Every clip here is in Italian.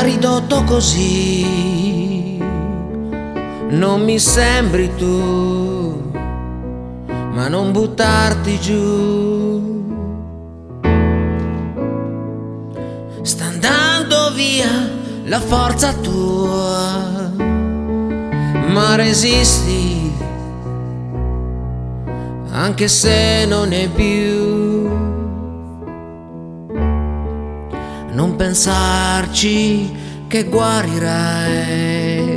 ridotto così. Non mi sembri tu, ma non buttarti giù. Sta andando via la forza tua, ma resisti, anche se non è più. Non pensarci che guarirai,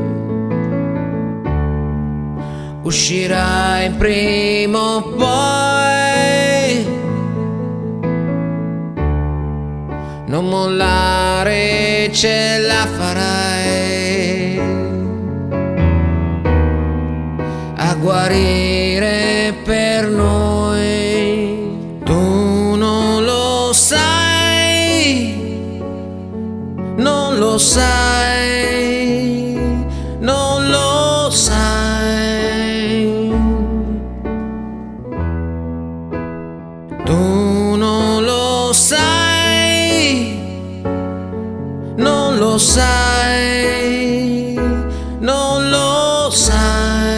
uscirai prima o poi. Non mollare, ce la farai a guarire per noi. Tu non lo sai, non lo sai, non lo sai. Tu non lo sai, non lo sai, non lo sai.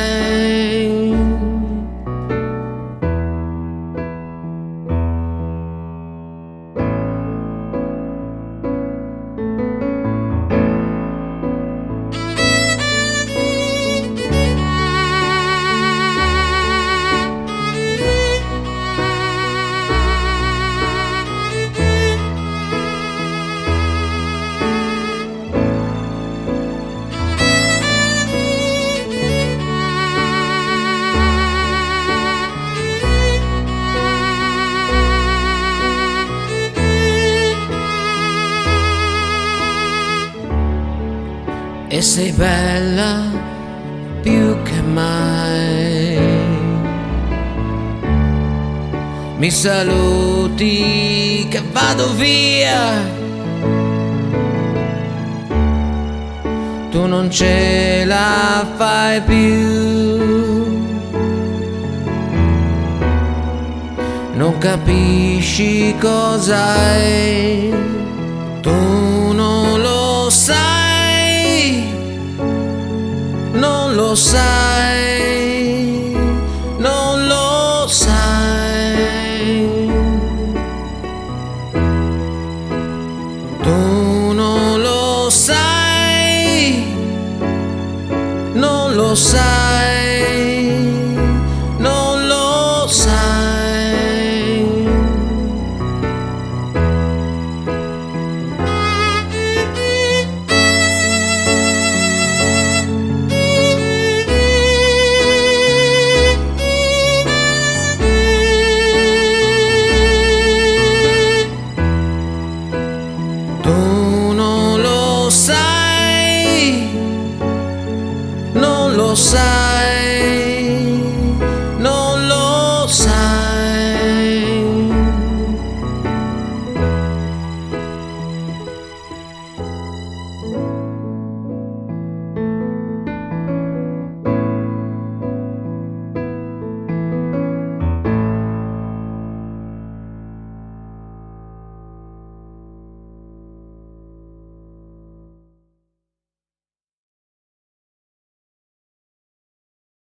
E sei bella più che mai. Mi saluti che vado via, tu non ce la fai più. Non capisci cos'hai, tu non lo sai, non lo sai, non lo sai. Tu non lo sai, non lo sai, non lo sai. Tu non lo sai, non lo sai.